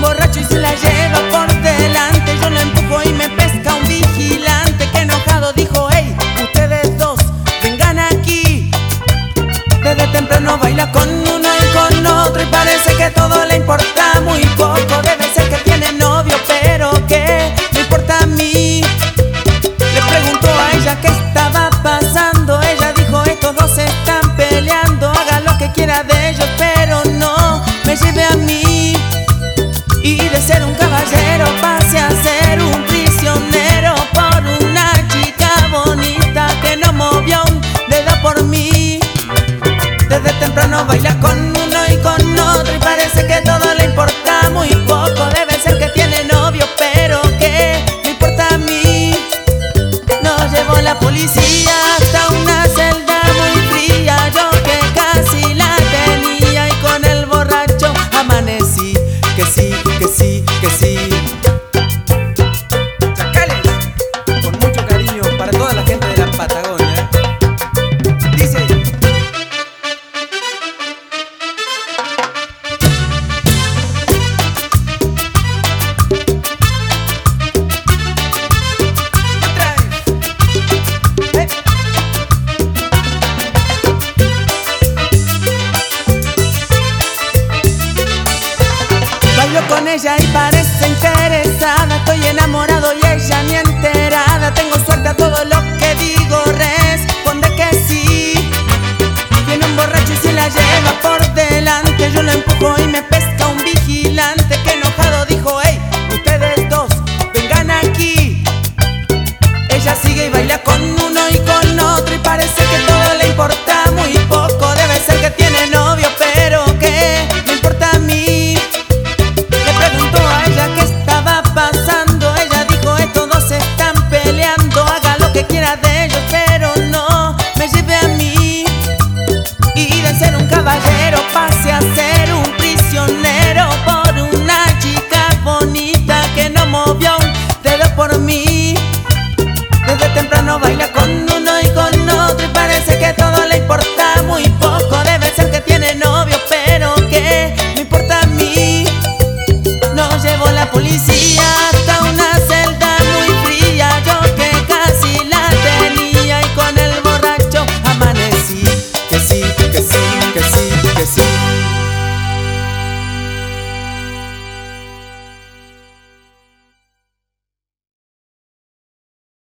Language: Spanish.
borracho y se la lleva por delante. Yo lo empujo y me pesca un vigilante que enojado dijo: hey, ustedes dos, vengan aquí. Desde temprano baila con uno y con otro y parece que todo le importa muy poco. Debe ser que tiene novio, pero ¿qué me importa a mí? Le preguntó a ella qué estaba pasando. Ella dijo: estos dos se están peleando. Haga lo que quiera de ellos, pero no me lleve a mí. Y de ser un caballero pase a ser un prisionero por una chica bonita que no movió un dedo por mí. Desde temprano baila con uno y con otro y parece que todo le importa muy poco. Debe ser que tiene novio, pero ¿qué me importa a mí? Nos llevó la policía hasta una celda muy fría. Yo que casi la tenía y con el borracho amanecí. Que sí, que sí, que sí. Chacales, con mucho cariño para toda la gente de la Patagonia. Dice: bailo con ella y parece interesada. Estoy enamorado y ella ni enterada. Tengo suerte a todo lo que digo, responde que sí. Viene un borracho y se la lleva por delante. Yo lo empujo y me pesa